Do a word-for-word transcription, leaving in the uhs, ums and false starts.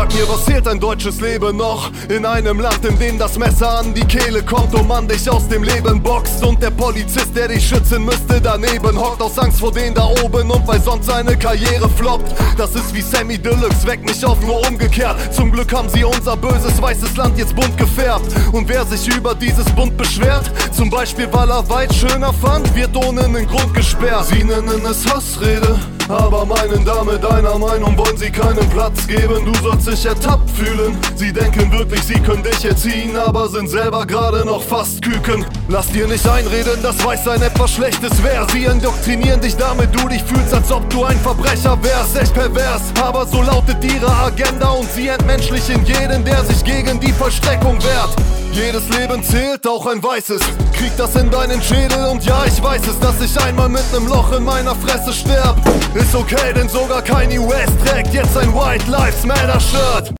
Sag mir, was zählt ein deutsches Leben noch? In einem Land, in dem das Messer an die Kehle kommt und man dich aus dem Leben boxt. Und der Polizist, der dich schützen müsste, daneben hockt aus Angst vor denen da oben und weil sonst seine Karriere floppt. Das ist wie Sammy Deluxe, weckt mich auf, nur umgekehrt. Zum Glück haben sie unser böses weißes Land jetzt bunt gefärbt. Und wer sich über dieses Bunt beschwert, zum Beispiel weil er weit schöner fand, wird ohne einen Grund gesperrt. Sie nennen es Hassrede, aber meinen damit deiner Meinung wollen sie keinen Platz geben. Du sollst dich ertappt fühlen. Sie denken wirklich, sie können dich erziehen, aber sind selber gerade noch fast Küken. Lass dir nicht einreden, dass Weißsein etwas Schlechtes wär. Sie indoktrinieren dich, damit du dich fühlst, als ob du ein Verbrecher wärst. Echt pervers, aber so lautet ihre Agenda und sie entmenschlichen jeden, der sich gegen die Vollstreckung wehrt. Jedes Leben zählt, auch ein weißes. Krieg das in deinen Schädel und ja, ich weiß es, dass ich einmal mit nem Loch in meiner Fresse sterb. Ist okay, denn sogar Kanye West trägt jetzt ein White Lives Matter Shirt.